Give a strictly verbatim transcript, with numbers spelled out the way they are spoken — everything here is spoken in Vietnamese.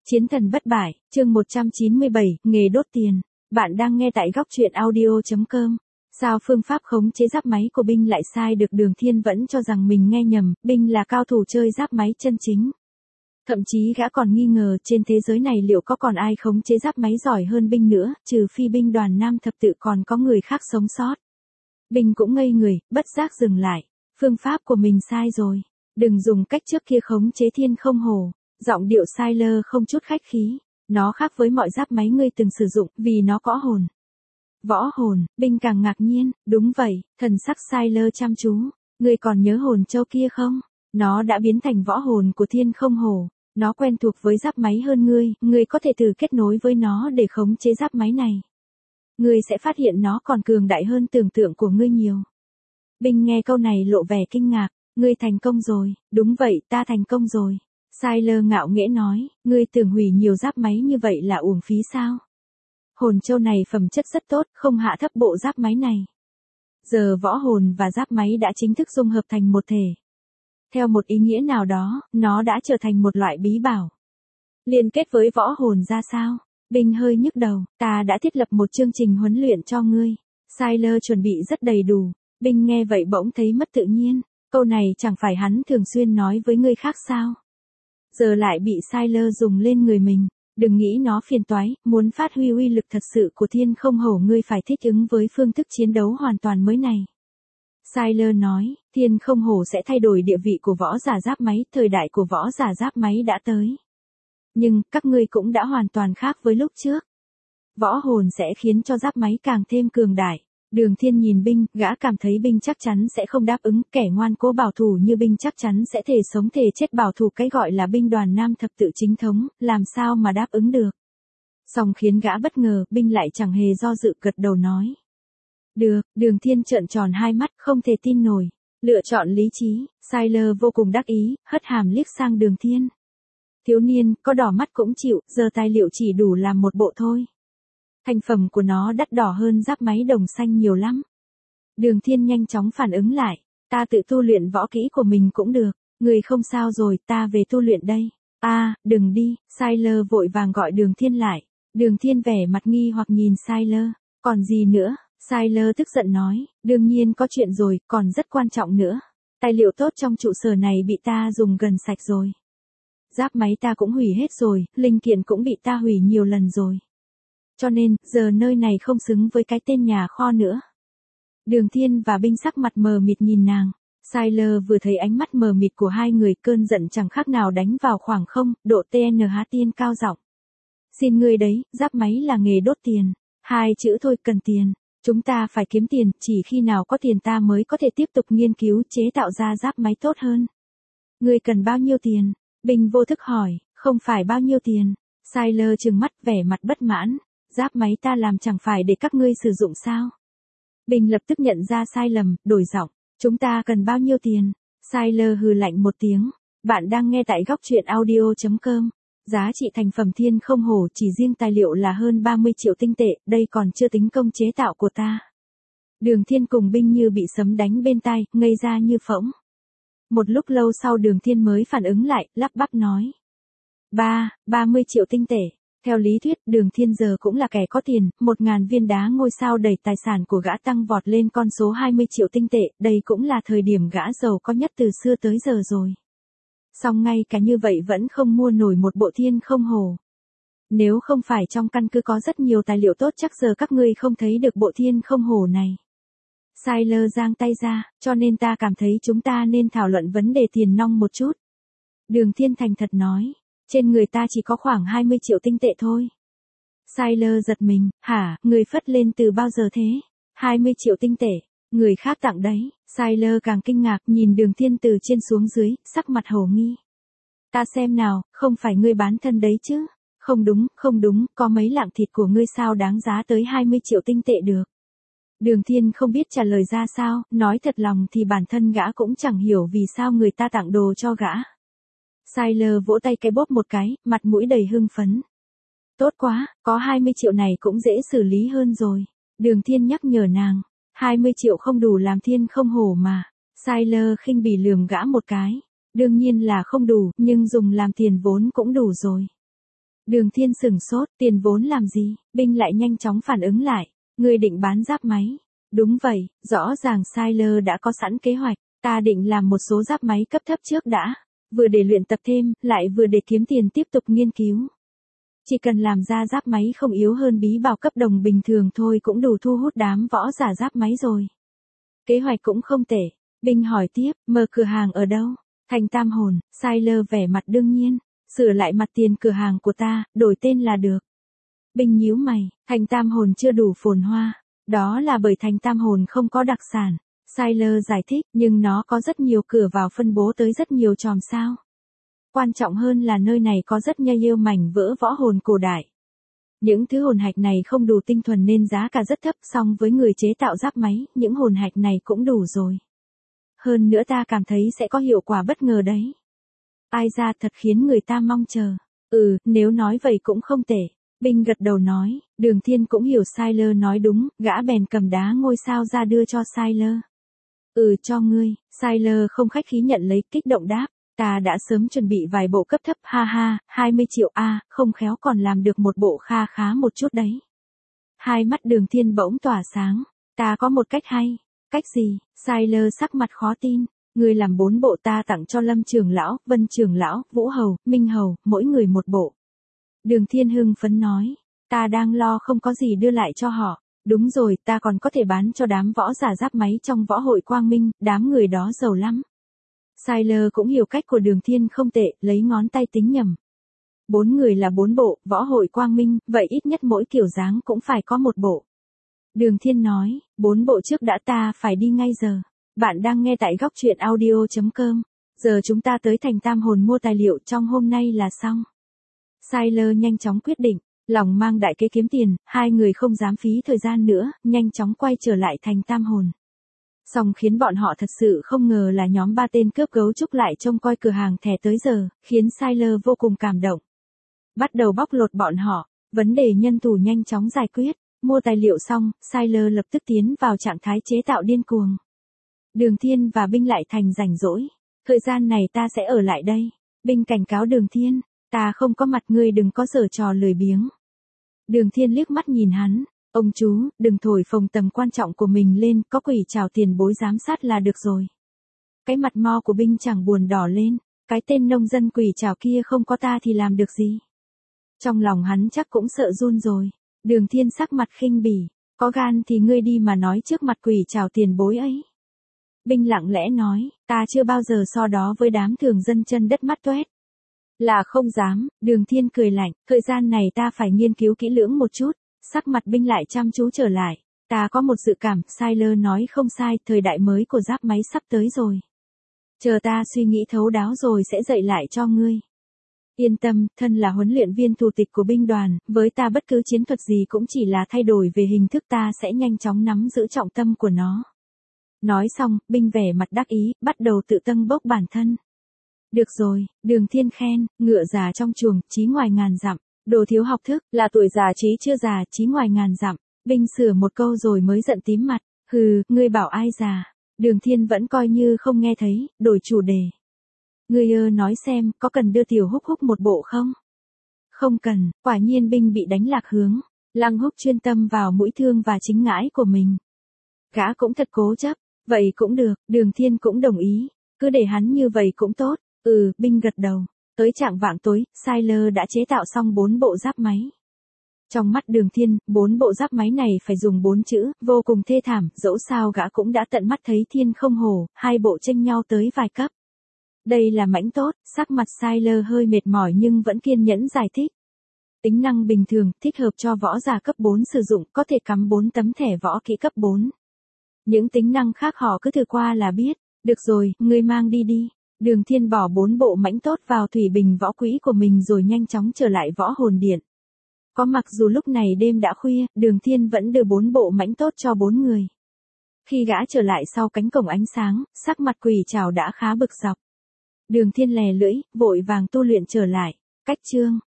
Chiến thần bất bại, chương một trăm chín mươi bảy, nghề đốt tiền. Bạn đang nghe tại góc truyện audio chấm com. Sao phương pháp khống chế giáp máy của Binh lại sai được? Đường Thiên vẫn cho rằng mình nghe nhầm, Binh là cao thủ chơi giáp máy chân chính. Thậm chí gã còn nghi ngờ trên thế giới này liệu có còn ai khống chế giáp máy giỏi hơn Binh nữa, trừ phi Binh Đoàn Nam thập tự còn có người khác sống sót. Binh cũng ngây người, bất giác dừng lại. Phương pháp của mình sai rồi. Đừng dùng cách trước kia khống chế Thiên Không Hổ. Giọng điệu Siler không chút khách khí. Nó khác với mọi giáp máy ngươi từng sử dụng, vì nó có hồn. Võ hồn, Binh càng ngạc nhiên. Đúng vậy, thần sắc Siler chăm chú. Ngươi còn nhớ hồn châu kia không? Nó đã biến thành võ hồn của Thiên Không Hổ. Nó quen thuộc với giáp máy hơn ngươi, ngươi có thể thử kết nối với nó để khống chế giáp máy này. Ngươi sẽ phát hiện nó còn cường đại hơn tưởng tượng của ngươi nhiều. Binh nghe câu này lộ vẻ kinh ngạc. Ngươi thành công rồi. Đúng vậy, ta thành công rồi. Siler ngạo nghễ nói, ngươi tưởng hủy nhiều giáp máy như vậy là uổng phí sao? Hồn châu này phẩm chất rất tốt, không hạ thấp bộ giáp máy này. Giờ võ hồn và giáp máy đã chính thức dung hợp thành một thể. Theo một ý nghĩa nào đó, nó đã trở thành một loại bí bảo. Liên kết với võ hồn ra sao? Binh hơi nhức đầu, ta đã thiết lập một chương trình huấn luyện cho ngươi. Siler chuẩn bị rất đầy đủ. Binh nghe vậy bỗng thấy mất tự nhiên. Câu này chẳng phải hắn thường xuyên nói với người khác sao? Giờ lại bị Siler dùng lên người mình. Đừng nghĩ nó phiền toái, muốn phát huy uy lực thật sự của Thiên Không Hổ ngươi phải thích ứng với phương thức chiến đấu hoàn toàn mới này. Siler nói, Thiên Không Hổ sẽ thay đổi địa vị của võ giả giáp máy, thời đại của võ giả giáp máy đã tới. Nhưng, các ngươi cũng đã hoàn toàn khác với lúc trước. Võ hồn sẽ khiến cho giáp máy càng thêm cường đại. Đường Thiên nhìn Binh, gã cảm thấy Binh chắc chắn sẽ không đáp ứng, kẻ ngoan cố bảo thủ như Binh chắc chắn sẽ thể sống thể chết bảo thủ cái gọi là Binh Đoàn Nam thập tự chính thống, làm sao mà đáp ứng được. Song khiến gã bất ngờ, Binh lại chẳng hề do dự gật đầu nói. Được, Đường Thiên trợn tròn hai mắt, không thể tin nổi. Lựa chọn lý trí, Siler vô cùng đắc ý, hất hàm liếc sang Đường Thiên. Thiếu niên, có đỏ mắt cũng chịu, giờ tài liệu chỉ đủ làm một bộ thôi. Thành phẩm của nó đắt đỏ hơn giáp máy đồng xanh nhiều lắm. Đường Thiên nhanh chóng phản ứng lại. Ta tự tu luyện võ kỹ của mình cũng được. Người không sao rồi, ta về tu luyện đây. A, à, đừng đi. Siler vội vàng gọi Đường Thiên lại. Đường Thiên vẻ mặt nghi hoặc nhìn Siler. Còn gì nữa? Siler tức giận nói. Đương nhiên có chuyện rồi, còn rất quan trọng nữa. Tài liệu tốt trong trụ sở này bị ta dùng gần sạch rồi. Giáp máy ta cũng hủy hết rồi, linh kiện cũng bị ta hủy nhiều lần rồi. Cho nên, giờ nơi này không xứng với cái tên nhà kho nữa. Đường Thiên và Binh sắc mặt mờ mịt nhìn nàng. Siler vừa thấy ánh mắt mờ mịt của hai người, cơn giận chẳng khác nào đánh vào khoảng không, độ tê en hát tiên cao giọng. Xin ngươi đấy, giáp máy là nghề đốt tiền. Hai chữ thôi, cần tiền. Chúng ta phải kiếm tiền, chỉ khi nào có tiền ta mới có thể tiếp tục nghiên cứu chế tạo ra giáp máy tốt hơn. Ngươi cần bao nhiêu tiền? Binh vô thức hỏi, không phải bao nhiêu tiền. Siler trừng mắt vẻ mặt bất mãn. Giáp máy ta làm chẳng phải để các ngươi sử dụng sao? Binh lập tức nhận ra sai lầm, đổi giọng. Chúng ta cần bao nhiêu tiền? Siler hừ lạnh một tiếng. Bạn đang nghe tại góc truyện audio chấm com. Giá trị thành phẩm Thiên Không Hổ chỉ riêng tài liệu là hơn ba mươi triệu tinh tệ, đây còn chưa tính công chế tạo của ta. Đường Thiên cùng Binh như bị sấm đánh bên tai, ngây ra như phỗng. Một lúc lâu sau Đường Thiên mới phản ứng lại, lắp bắp nói. Ba, ba mươi triệu tinh tệ. Theo lý thuyết, Đường Thiên giờ cũng là kẻ có tiền, một ngàn viên đá ngôi sao đẩy tài sản của gã tăng vọt lên con số hai mươi triệu tinh tệ, đây cũng là thời điểm gã giàu có nhất từ xưa tới giờ rồi. Song ngay cả như vậy vẫn không mua nổi một bộ Thiên Không Hổ. Nếu không phải trong căn cứ có rất nhiều tài liệu tốt chắc giờ các ngươi không thấy được bộ Thiên Không Hổ này. Siler giang tay ra, cho nên ta cảm thấy chúng ta nên thảo luận vấn đề tiền nong một chút. Đường Thiên thành thật nói. Trên người ta chỉ có khoảng hai mươi triệu tinh tệ thôi. Siler giật mình, hả, người phất lên từ bao giờ thế? hai mươi triệu tinh tệ, người khác tặng đấy. Siler càng kinh ngạc nhìn Đường Thiên từ trên xuống dưới, sắc mặt hồ nghi. Ta xem nào, không phải ngươi bán thân đấy chứ? Không đúng, không đúng, có mấy lạng thịt của ngươi sao đáng giá tới hai mươi triệu tinh tệ được? Đường Thiên không biết trả lời ra sao, nói thật lòng thì bản thân gã cũng chẳng hiểu vì sao người ta tặng đồ cho gã. Siler vỗ tay cái bóp một cái, mặt mũi đầy hưng phấn. Tốt quá, có hai mươi triệu này cũng dễ xử lý hơn rồi. Đường Thiên nhắc nhở nàng, hai mươi triệu không đủ làm Thiên Không Hổ mà. Siler khinh bỉ lườm gã một cái. Đương nhiên là không đủ, nhưng dùng làm tiền vốn cũng đủ rồi. Đường Thiên sửng sốt, tiền vốn làm gì? Binh lại nhanh chóng phản ứng lại. Ngươi định bán giáp máy. Đúng vậy, rõ ràng Siler đã có sẵn kế hoạch. Ta định làm một số giáp máy cấp thấp trước đã. Vừa để luyện tập thêm, lại vừa để kiếm tiền tiếp tục nghiên cứu. Chỉ cần làm ra giáp máy không yếu hơn bí bảo cấp đồng bình thường thôi cũng đủ thu hút đám võ giả giáp máy rồi. Kế hoạch cũng không tệ. Binh hỏi tiếp, mở cửa hàng ở đâu? Thành Tam Hồn. Siler vẻ mặt đương nhiên. Sửa lại mặt tiền cửa hàng của ta, đổi tên là được. Binh nhíu mày, Thành Tam Hồn chưa đủ phồn hoa. Đó là bởi Thành Tam Hồn không có đặc sản. Siler giải thích, nhưng nó có rất nhiều cửa vào phân bố tới rất nhiều chòm sao. Quan trọng hơn là nơi này có rất nhiều mảnh vỡ võ hồn cổ đại. Những thứ hồn hạch này không đủ tinh thuần nên giá cả rất thấp, song với người chế tạo giáp máy, những hồn hạch này cũng đủ rồi. Hơn nữa ta cảm thấy sẽ có hiệu quả bất ngờ đấy. Ai ra thật khiến người ta mong chờ. Ừ, nếu nói vậy cũng không tệ. Binh gật đầu nói, Đường Thiên cũng hiểu Siler nói đúng, gã bèn cầm đá ngôi sao ra đưa cho Siler. Ừ cho ngươi, Siler không khách khí nhận lấy, kích động đáp, ta đã sớm chuẩn bị vài bộ cấp thấp, ha ha, hai mươi triệu a, à, không khéo còn làm được một bộ kha khá một chút đấy. Hai mắt Đường Thiên bỗng tỏa sáng, ta có một cách hay. Cách gì? Siler sắc mặt khó tin. Ngươi làm bốn bộ, ta tặng cho Lâm trưởng lão, Vân trưởng lão, Vũ hầu, Minh hầu, mỗi người một bộ. Đường Thiên hưng phấn nói, ta đang lo không có gì đưa lại cho họ. Đúng rồi, ta còn có thể bán cho đám võ giả giáp máy trong võ hội Quang Minh, đám người đó giàu lắm. Siler cũng hiểu cách của Đường Thiên không tệ, lấy ngón tay tính nhầm. Bốn người là bốn bộ, võ hội Quang Minh, vậy ít nhất mỗi kiểu dáng cũng phải có một bộ. Đường Thiên nói, bốn bộ trước đã, ta phải đi ngay giờ. Bạn đang nghe tại góc truyện audio chấm com. Giờ chúng ta tới Thành Tam Hồn mua tài liệu trong hôm nay là xong. Siler nhanh chóng quyết định, lòng mang đại kế kiếm tiền, hai người không dám phí thời gian nữa, nhanh chóng quay trở lại Thành Tam Hồn. Song khiến bọn họ thật sự không ngờ là nhóm ba tên cướp gấu trúc lại trông coi cửa hàng thẻ tới giờ, khiến Siler vô cùng cảm động. Bắt đầu bóc lột bọn họ, vấn đề nhân thủ nhanh chóng giải quyết, mua tài liệu xong, Siler lập tức tiến vào trạng thái chế tạo điên cuồng. Đường Thiên và Binh lại thành rảnh rỗi. Thời gian này ta sẽ ở lại đây. Binh cảnh cáo Đường Thiên, ta không có mặt, ngươi đừng có giở trò lười biếng. Đường Thiên liếc mắt nhìn hắn, ông chú, đừng thổi phồng tầm quan trọng của mình lên, có quỷ trảo tiền bối giám sát là được rồi. Cái mặt mo của Binh chẳng buồn đỏ lên, cái tên nông dân quỷ trảo kia không có ta thì làm được gì. Trong lòng hắn chắc cũng sợ run rồi. Đường Thiên sắc mặt khinh bỉ, có gan thì ngươi đi mà nói trước mặt quỷ trảo tiền bối ấy. Binh lặng lẽ nói, ta chưa bao giờ so đó với đám thường dân chân đất mắt toét. Là không dám, Đường Thiên cười lạnh, thời gian này ta phải nghiên cứu kỹ lưỡng một chút. Sắc mặt Binh lại chăm chú trở lại, ta có một dự cảm, Siler nói không sai, thời đại mới của giáp máy sắp tới rồi. Chờ ta suy nghĩ thấu đáo rồi sẽ dạy lại cho ngươi. Yên tâm, thân là huấn luyện viên thủ tịch của binh đoàn, với ta bất cứ chiến thuật gì cũng chỉ là thay đổi về hình thức, ta sẽ nhanh chóng nắm giữ trọng tâm của nó. Nói xong, Binh vẻ mặt đắc ý, bắt đầu tự tâng bốc bản thân. Được rồi, Đường Thiên khen, ngựa già trong chuồng, chí ngoài ngàn dặm, đồ thiếu học thức, là tuổi già trí chưa già, chí ngoài ngàn dặm. Binh sửa một câu rồi mới giận tím mặt, hừ, ngươi bảo ai già. Đường Thiên vẫn coi như không nghe thấy, đổi chủ đề. Ngươi ơ nói xem, có cần đưa Tiểu Húc Húc một bộ không? Không cần, quả nhiên Binh bị đánh lạc hướng. Lăng Húc chuyên tâm vào mũi thương và chính ngãi của mình. Gã cũng thật cố chấp, vậy cũng được, Đường Thiên cũng đồng ý, cứ để hắn như vậy cũng tốt. Ừ, Binh gật đầu. Tới trạng vạng tối, Siler đã chế tạo xong bốn bộ giáp máy. Trong mắt Đường Thiên, bốn bộ giáp máy này phải dùng bốn chữ, vô cùng thê thảm, dẫu sao gã cũng đã tận mắt thấy thiên không hồ, hai bộ chênh nhau tới vài cấp. Đây là mãnh tốt, sắc mặt Siler hơi mệt mỏi nhưng vẫn kiên nhẫn giải thích. Tính năng bình thường, thích hợp cho võ giả cấp bốn sử dụng, có thể cắm bốn tấm thẻ võ kỹ cấp bốn. Những tính năng khác họ cứ thử qua là biết. Được rồi, ngươi mang đi đi. Đường Thiên bỏ bốn bộ mãnh tốt vào thủy bình võ quỹ của mình rồi nhanh chóng trở lại võ hồn điện. Có mặc dù lúc này đêm đã khuya, Đường Thiên vẫn đưa bốn bộ mãnh tốt cho bốn người. Khi gã trở lại sau cánh cổng ánh sáng, sắc mặt quỷ trảo đã khá bực dọc. Đường Thiên lè lưỡi, vội vàng tu luyện trở lại. Cách chương